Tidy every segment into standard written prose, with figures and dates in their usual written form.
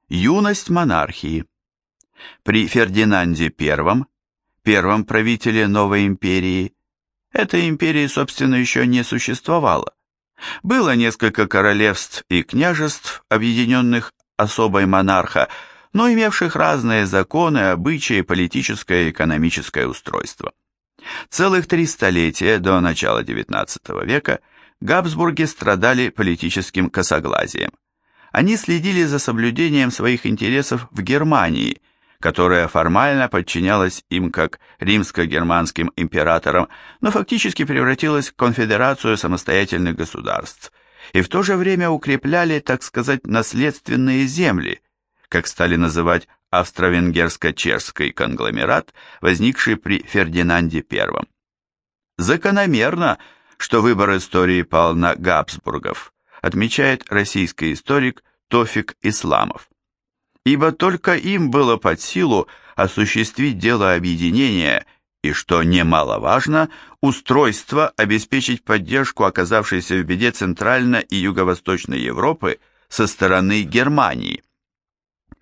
Юность монархии. При Фердинанде I, первом правителе новой империи, этой империи, собственно, еще не существовало. Было несколько королевств и княжеств, объединенных особой монарха, но имевших разные законы, обычаи, политическое и экономическое устройство. Целых 3 столетия до начала XIX века Габсбурги страдали политическим косоглазием. Они следили за соблюдением своих интересов в Германии, которая формально подчинялась им как римско-германским императорам, но фактически превратилась в конфедерацию самостоятельных государств, и в то же время укрепляли, так сказать, наследственные земли, как стали называть австро-венгерско-чешский конгломерат, возникший при Фердинанде I. Закономерно, что выбор истории пал на Габсбургов, отмечает российский историк Тофик Исламов. Ибо только им было под силу осуществить дело объединения и, что немаловажно, устройство обеспечить поддержку оказавшейся в беде Центральной и Юго-Восточной Европы со стороны Германии. В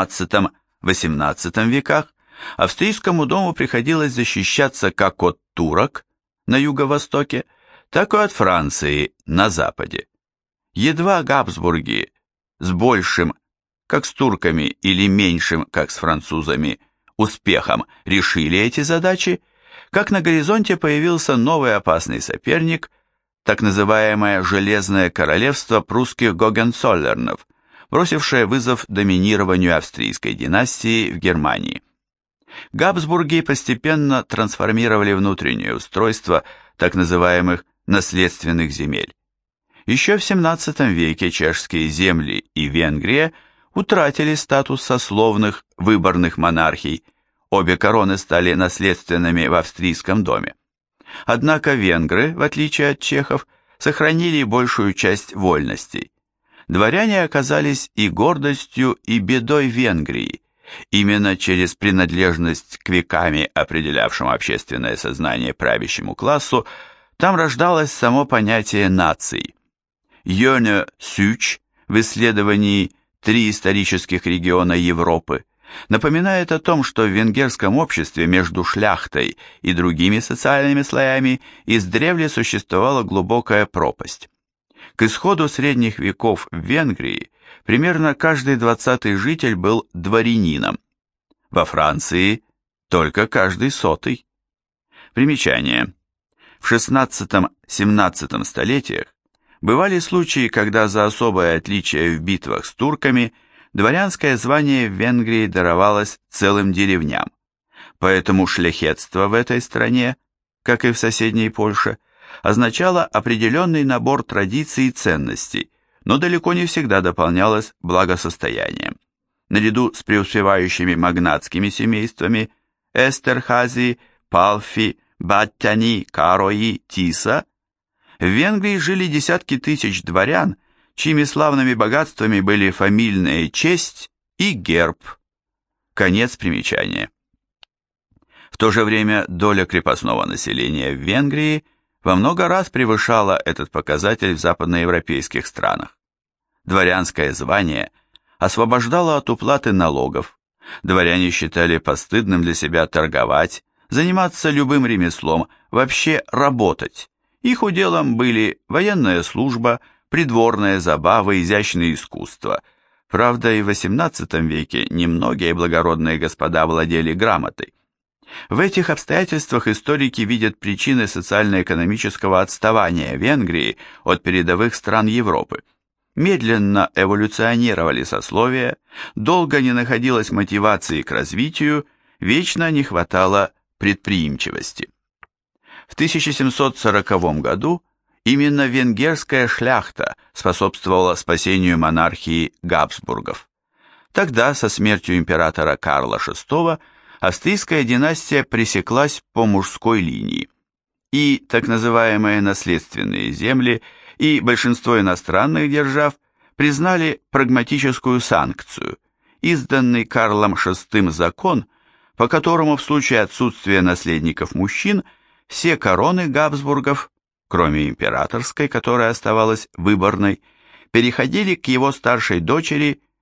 XVII-XVIII веках австрийскому дому приходилось защищаться как от турок на юго-востоке, так и от Франции на западе. Едва Габсбурги с большим, как с турками, или меньшим, как с французами, успехом решили эти задачи, как на горизонте появился новый опасный соперник, так называемое «Железное королевство» прусских Гогенцоллернов, бросившее вызов доминированию австрийской династии в Германии. Габсбурги постепенно трансформировали внутреннее устройство так называемых наследственных земель. Еще в XVII веке чешские земли и Венгрия утратили статус сословных выборных монархий, обе короны стали наследственными в австрийском доме. Однако венгры, в отличие от чехов, сохранили большую часть вольностей. Дворяне оказались и гордостью, и бедой Венгрии. Именно через принадлежность к веками, определявшим общественное сознание правящему классу, там рождалось само понятие нации. Йоне Сюч в исследовании «Три исторических региона Европы» напоминает о том, что в венгерском обществе между шляхтой и другими социальными слоями издревле существовала глубокая пропасть. К исходу средних веков в Венгрии примерно каждый 20-й житель был дворянином. Во Франции только каждый 100-й. Примечание. В XVI-XVII столетиях бывали случаи, когда за особое отличие в битвах с турками дворянское звание в Венгрии даровалось целым деревням. Поэтому шляхетство в этой стране, как и в соседней Польше, означало определенный набор традиций и ценностей, но далеко не всегда дополнялось благосостоянием. Наряду с преуспевающими магнатскими семействами Эстерхази, Палфи, Баттяни, Карои, Тиса, в Венгрии жили десятки тысяч дворян, чьими славными богатствами были фамильная честь и герб. Конец примечания. В то же время доля крепостного населения в Венгрии во много раз превышала этот показатель в западноевропейских странах. Дворянское звание освобождало от уплаты налогов, дворяне считали постыдным для себя торговать, заниматься любым ремеслом, вообще работать. Их уделом были военная служба, придворные забавы, изящные искусства. Правда, и в XVIII веке немногие благородные господа владели грамотой. В этих обстоятельствах историки видят причины социально-экономического отставания Венгрии от передовых стран Европы. Медленно эволюционировали сословия, долго не находилось мотивации к развитию, вечно не хватало предприимчивости. В 1740 году именно венгерская шляхта способствовала спасению монархии Габсбургов. Тогда, со смертью императора Карла VI, австрийская династия пресеклась по мужской линии, и так называемые наследственные земли и большинство иностранных держав признали прагматическую санкцию, изданный Карлом VI закон, по которому в случае отсутствия наследников мужчин все короны Габсбургов, кроме императорской, которая оставалась выборной, переходили к его старшей дочери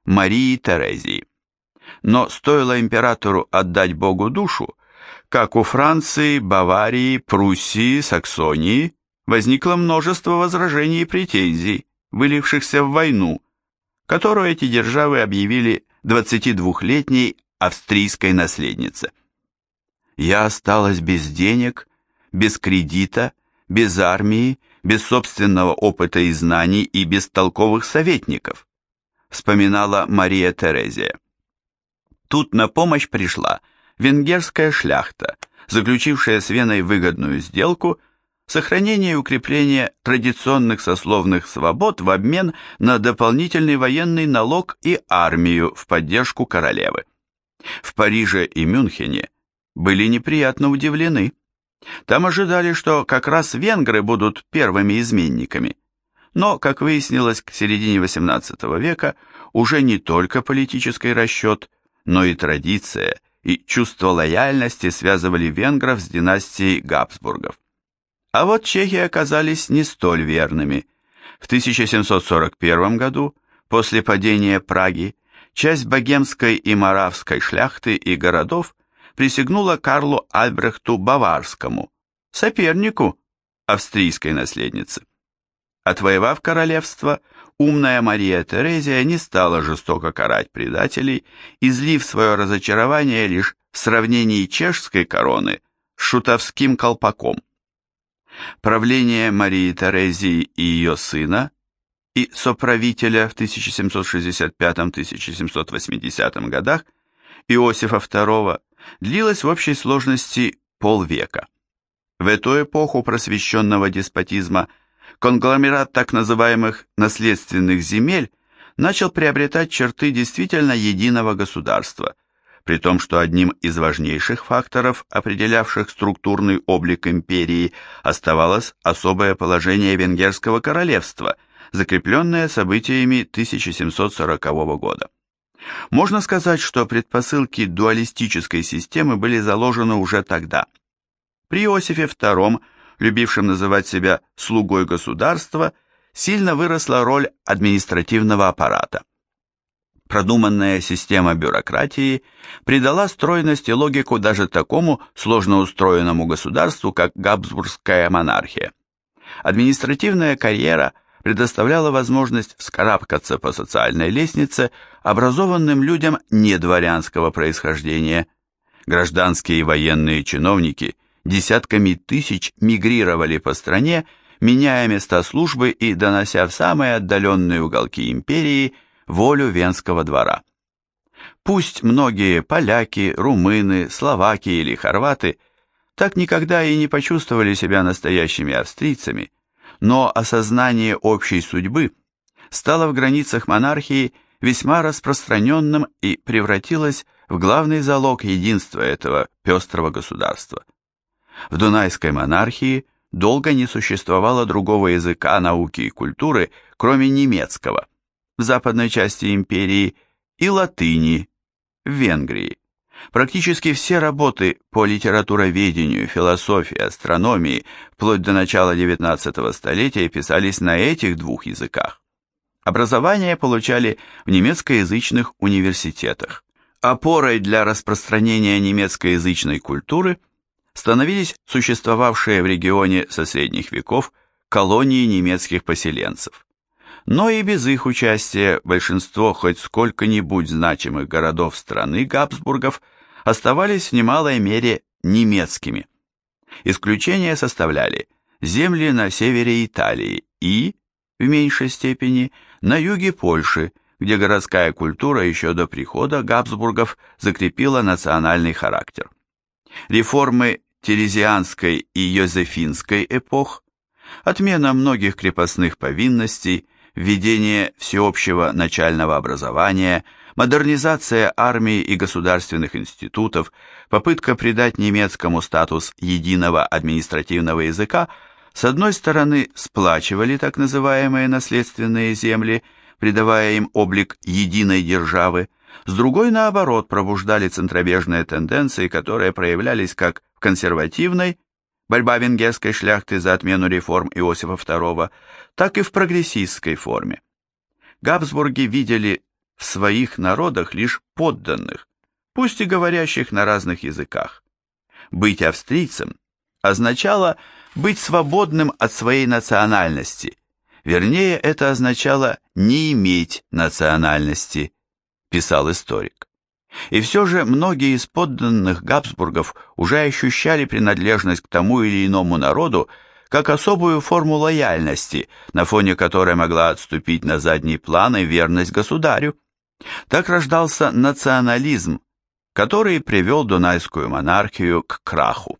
Марии Терезии. Но стоило императору отдать Богу душу, как у Франции, Баварии, Пруссии, Саксонии возникло множество возражений и претензий, вылившихся в войну, которую эти державы объявили 22-летней австрийской наследнице. «Я осталась без денег, без кредита, без армии, без собственного опыта и знаний и без толковых советников», вспоминала Мария Терезия. Тут на помощь пришла венгерская шляхта, заключившая с Веной выгодную сделку сохранение и укрепление традиционных сословных свобод в обмен на дополнительный военный налог и армию в поддержку королевы. В Париже и Мюнхене были неприятно удивлены. Там ожидали, что как раз венгры будут первыми изменниками. Но, как выяснилось, к середине XVIII века уже не только политический расчет, но и традиция и чувство лояльности связывали венгров с династией Габсбургов. А вот чехи оказались не столь верными. В 1741 году, после падения Праги, часть богемской и моравской шляхты и городов присягнула Карлу Альбрехту Баварскому, сопернику австрийской наследницы. Отвоевав королевство, умная Мария Терезия не стала жестоко карать предателей, излив свое разочарование лишь в сравнении чешской короны с шутовским колпаком. Правление Марии Терезии и ее сына и соправителя в 1765-1780 годах Иосифа II длилось в общей сложности полвека. В эту эпоху просвещенного деспотизма конгломерат так называемых наследственных земель начал приобретать черты действительно единого государства, при том, что одним из важнейших факторов, определявших структурный облик империи, оставалось особое положение Венгерского королевства, закрепленное событиями 1740 года. Можно сказать, что предпосылки дуалистической системы были заложены уже тогда. При Иосифе II, любившем называть себя «слугой государства», сильно выросла роль административного аппарата. Продуманная система бюрократии придала стройность и логику даже такому сложно устроенному государству, как Габсбургская монархия. Административная карьера предоставляла возможность вскарабкаться по социальной лестнице образованным людям недворянского происхождения. Гражданские и военные чиновники десятками тысяч мигрировали по стране, меняя места службы и донося в самые отдаленные уголки империи волю венского двора. Пусть многие поляки, румыны, словаки или хорваты так никогда и не почувствовали себя настоящими австрийцами, но осознание общей судьбы стало в границах монархии весьма распространенным и превратилось в главный залог единства этого пестрого государства. В Дунайской монархии долго не существовало другого языка, науки и культуры, кроме немецкого, в западной части империи, и латыни, в Венгрии. Практически все работы по литературоведению, философии, астрономии вплоть до начала XIX столетия писались на этих двух языках. Образование получали в немецкоязычных университетах. Опорой для распространения немецкоязычной культуры становились существовавшие в регионе со средних веков колонии немецких поселенцев. Но и без их участия большинство хоть сколько-нибудь значимых городов страны Габсбургов оставались в немалой мере немецкими. Исключения составляли земли на севере Италии и, в меньшей степени, на юге Польши, где городская культура еще до прихода Габсбургов закрепила национальный характер. Реформы терезианской и йозефинской эпох, отмена многих крепостных повинностей, введение всеобщего начального образования, модернизация армии и государственных институтов, попытка придать немецкому статус единого административного языка с одной стороны сплачивали так называемые наследственные земли, придавая им облик единой державы, с другой, наоборот, пробуждали центробежные тенденции, которые проявлялись как в консервативной, борьба венгерской шляхты за отмену реформ Иосифа II, так и в прогрессистской форме. Габсбурги видели в своих народах лишь подданных, пусть и говорящих на разных языках. Быть австрийцем означало быть свободным от своей национальности, вернее, это означало не иметь национальности, писал историк. И все же многие из подданных Габсбургов уже ощущали принадлежность к тому или иному народу как особую форму лояльности, на фоне которой могла отступить на задний план и верность государю. Так рождался национализм, который привел Дунайскую монархию к краху.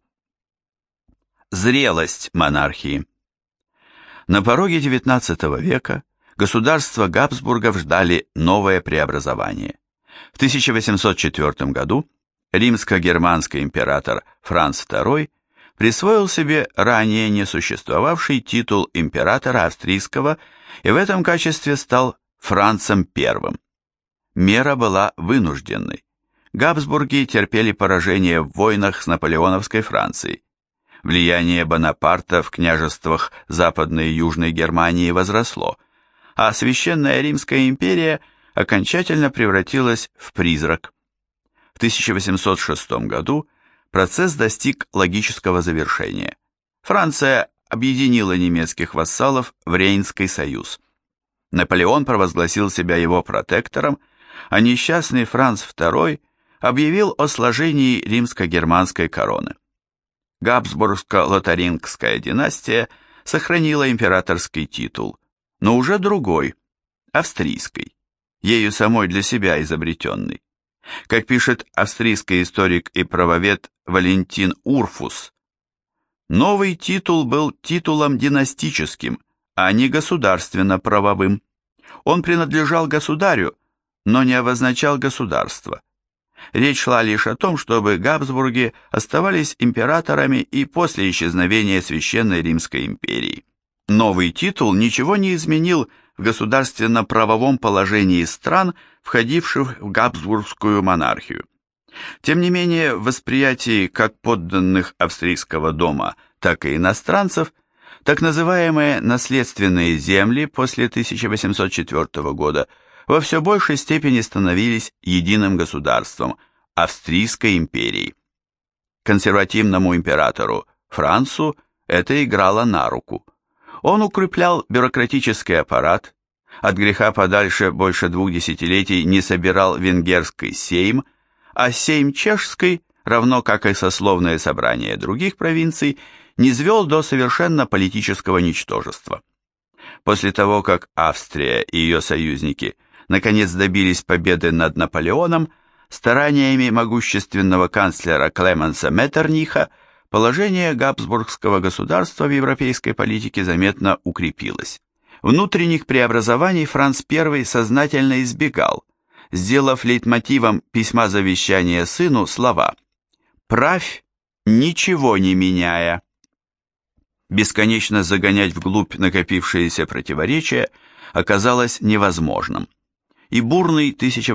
Зрелость монархии. На пороге XIX века государство Габсбургов ждали новое преобразование. В 1804 году римско-германский император Франц II присвоил себе ранее не существовавший титул императора австрийского и в этом качестве стал Францем I. Мера была вынужденной. Габсбурги терпели поражение в войнах с наполеоновской Францией. Влияние Бонапарта в княжествах Западной и Южной Германии возросло, а Священная Римская империя окончательно превратилась в призрак. В 1806 году процесс достиг логического завершения. Франция объединила немецких вассалов в Рейнский союз. Наполеон провозгласил себя его протектором, а несчастный Франц II объявил о сложении римско-германской короны. Габсбургско-лотарингская династия сохранила императорский титул, но уже другой, австрийской, ею самой для себя изобретенный. Как пишет австрийский историк и правовед Валентин Урфус, новый титул был титулом династическим, а не государственно-правовым. Он принадлежал государю, но не обозначал государство. Речь шла лишь о том, чтобы Габсбурги оставались императорами и после исчезновения Священной Римской империи. Новый титул ничего не изменил в государственно-правовом положении стран, входивших в Габсбургскую монархию. Тем не менее, в восприятии как подданных австрийского дома, так и иностранцев, так называемые наследственные земли после 1804 года во все большей степени становились единым государством, Австрийской империей. Консервативному императору Францу это играло на руку. Он укреплял бюрократический аппарат, от греха подальше больше 2 десятилетий не собирал венгерский сейм, а сейм чешский, равно как и сословное собрание других провинций, низвел до совершенно политического ничтожества. После того, как Австрия и ее союзники наконец добились победы над Наполеоном, стараниями могущественного канцлера Клеменса Меттерниха положение Габсбургского государства в европейской политике заметно укрепилось. Внутренних преобразований Франц I сознательно избегал, сделав лейтмотивом письма завещания сыну слова «Правь, ничего не меняя». Бесконечно загонять вглубь накопившиеся противоречия оказалось невозможным. И бурный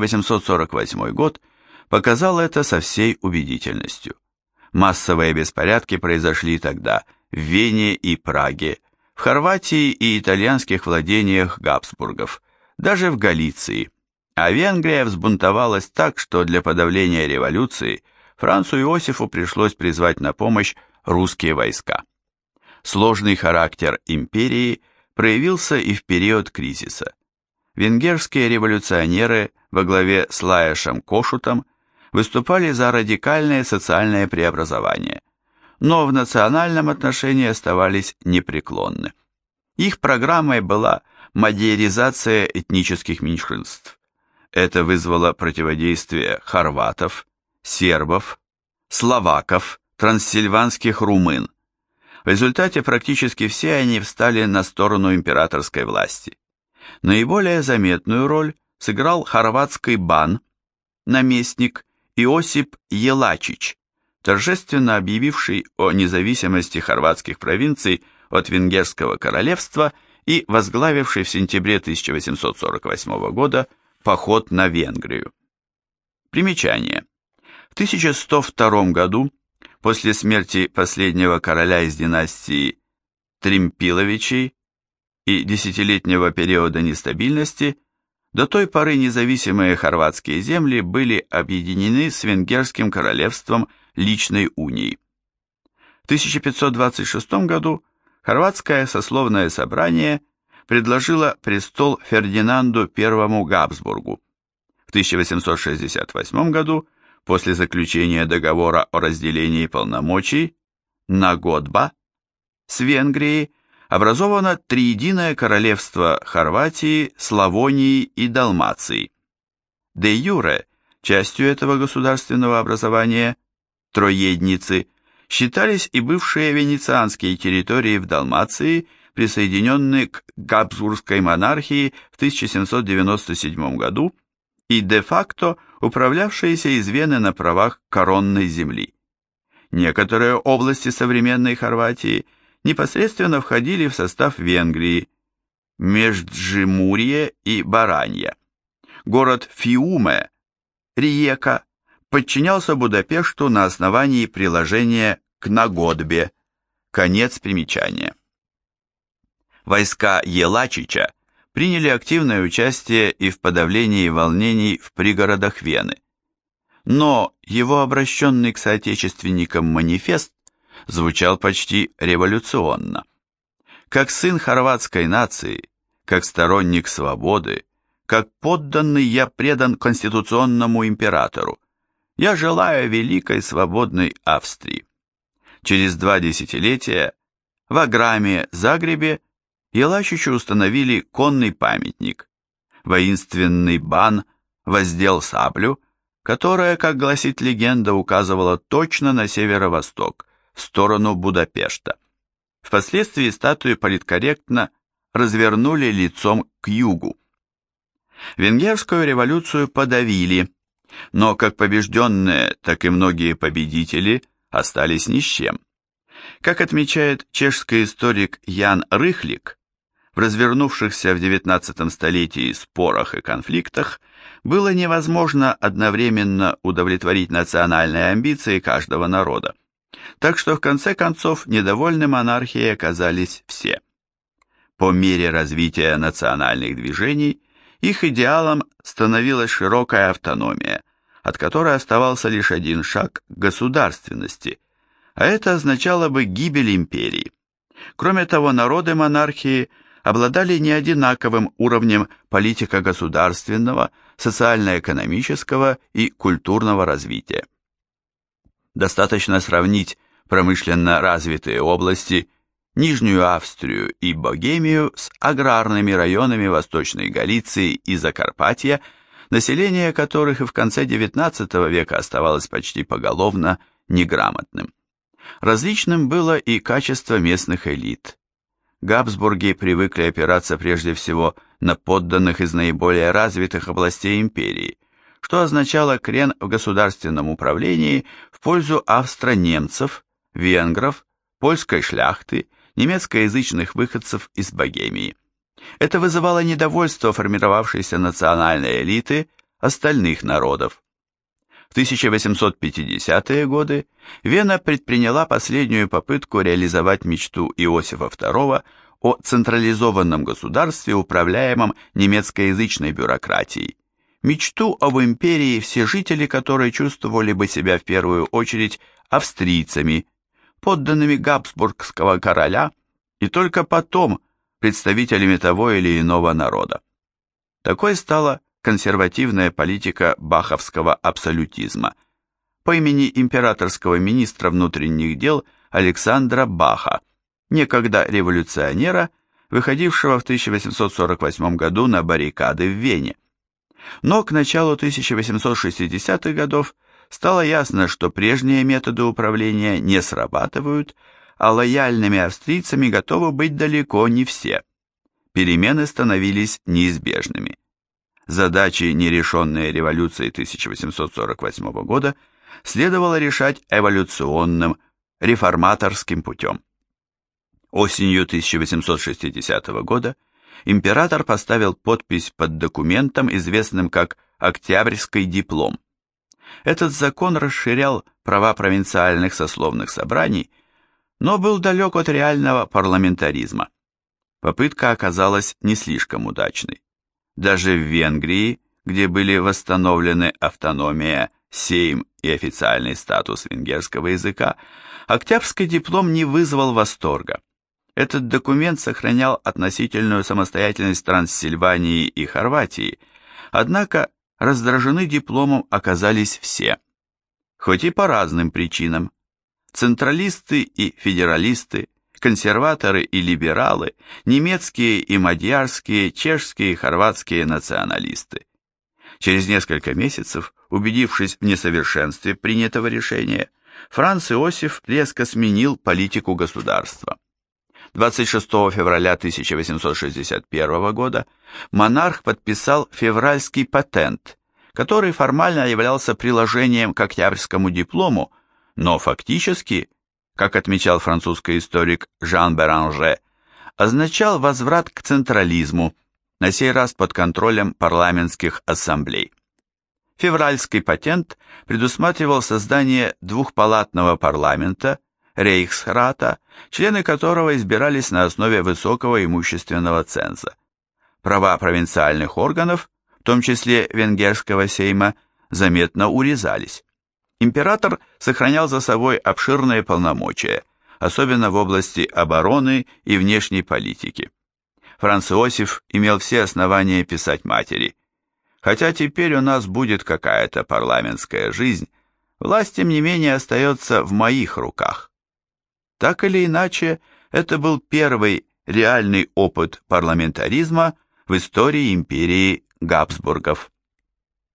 1848 год показал это со всей убедительностью. Массовые беспорядки произошли тогда в Вене и Праге, в Хорватии и итальянских владениях Габсбургов, даже в Галиции, а Венгрия взбунтовалась так, что для подавления революции Францу Иосифу пришлось призвать на помощь русские войска. Сложный характер империи проявился и в период кризиса. Венгерские революционеры во главе с Лаешем Кошутом выступали за радикальное социальное преобразование, но в национальном отношении оставались непреклонны. Их программой была мадьяризация этнических меньшинств. Это вызвало противодействие хорватов, сербов, словаков, трансильванских румын. В результате практически все они встали на сторону императорской власти. Наиболее заметную роль сыграл хорватский бан, наместник Иосип Елачич, торжественно объявивший о независимости хорватских провинций от Венгерского королевства и возглавивший в сентябре 1848 года поход на Венгрию. Примечание. В 1102 году, после смерти последнего короля из династии Тримпиловичей и десятилетнего периода нестабильности, До той поры независимые хорватские земли были объединены с Венгерским королевством личной унией. В 1526 году хорватское сословное собрание предложило престол Фердинанду I Габсбургу. В 1868 году, после заключения договора о разделении полномочий, Нагодба с Венгрией, образовано триединое королевство Хорватии, Славонии и Далмации. Де юре частью этого государственного образования, троедницы, считались и бывшие венецианские территории в Далмации, присоединенные к Габсбургской монархии в 1797 году и де-факто управлявшиеся из Вены на правах коронной земли. Некоторые области современной Хорватии непосредственно входили в состав Венгрии, Межджимурье и Баранья. Город Фиуме, Риека, подчинялся Будапешту на основании приложения к Нагодбе. Конец примечания. Войска Елачича приняли активное участие и в подавлении волнений в пригородах Вены. Но его обращенный к соотечественникам манифест звучал почти революционно. Как сын хорватской нации, как сторонник свободы, как подданный я предан конституционному императору. Я желаю великой свободной Австрии. Через 2 десятилетия в Аграме, Загребе Елачичу установили конный памятник. Воинственный бан воздел саблю, которая, как гласит легенда, указывала точно на северо-восток, в сторону Будапешта. Впоследствии статую политкорректно развернули лицом к югу. Венгерскую революцию подавили, но как побежденные, так и многие победители остались ни с чем. Как отмечает чешский историк Ян Рыхлик, в развернувшихся в XIX столетии спорах и конфликтах было невозможно одновременно удовлетворить национальные амбиции каждого народа. Так что в конце концов недовольны монархией оказались все. По мере развития национальных движений их идеалом становилась широкая автономия, от которой оставался лишь один шаг к государственности, а это означало бы гибель империи. Кроме того, народы монархии обладали неодинаковым уровнем политико-государственного, социально-экономического и культурного развития. Достаточно сравнить промышленно развитые области, Нижнюю Австрию и Богемию с аграрными районами Восточной Галиции и Закарпатья, население которых и в конце XIX века оставалось почти поголовно неграмотным. Различным было и качество местных элит. Габсбурги привыкли опираться прежде всего на подданных из наиболее развитых областей империи, что означало крен в государственном управлении в пользу австро-немцев, венгров, польской шляхты, немецкоязычных выходцев из Богемии. Это вызывало недовольство формировавшейся национальной элиты остальных народов. В 1850-е годы Вена предприняла последнюю попытку реализовать мечту Иосифа II о централизованном государстве, управляемом немецкоязычной бюрократией, мечту об империи, все жители которой чувствовали бы себя в первую очередь австрийцами, подданными Габсбургского короля и только потом представителями того или иного народа. Такой стала консервативная политика баховского абсолютизма по имени императорского министра внутренних дел Александра Баха, некогда революционера, выходившего в 1848 году на баррикады в Вене. Но к началу 1860-х годов стало ясно, что прежние методы управления не срабатывают, а лояльными австрийцами готовы быть далеко не все. Перемены становились неизбежными. Задачи, нерешенные революцией 1848 года, следовало решать эволюционным, реформаторским путем. Осенью 1860 года император поставил подпись под документом, известным как «Октябрьский диплом». Этот закон расширял права провинциальных сословных собраний, но был далек от реального парламентаризма. Попытка оказалась не слишком удачной. Даже в Венгрии, где были восстановлены автономия, сейм и официальный статус венгерского языка, Октябрьский диплом не вызвал восторга. Этот документ сохранял относительную самостоятельность Трансильвании и Хорватии, однако раздражены дипломом оказались все, хоть и по разным причинам. Централисты и федералисты, консерваторы и либералы, немецкие и мадьярские, чешские и хорватские националисты. Через несколько месяцев, убедившись в несовершенстве принятого решения, Франц Иосиф резко сменил политику государства. 26 февраля 1861 года монарх подписал февральский патент, который формально являлся приложением к Октябрьскому диплому, но фактически, как отмечал французский историк Жан Беранже, означал возврат к централизму, на сей раз под контролем парламентских ассамблей. Февральский патент предусматривал создание двухпалатного парламента, рейхсрата, члены которого избирались на основе высокого имущественного ценза. Права провинциальных органов, в том числе венгерского сейма, заметно урезались. Император сохранял за собой обширные полномочия, особенно в области обороны и внешней политики. Франц Иосиф имел все основания писать матери: «Хотя теперь у нас будет какая-то парламентская жизнь, власть, тем не менее, остается в моих руках». Так или иначе, это был первый реальный опыт парламентаризма в истории империи Габсбургов.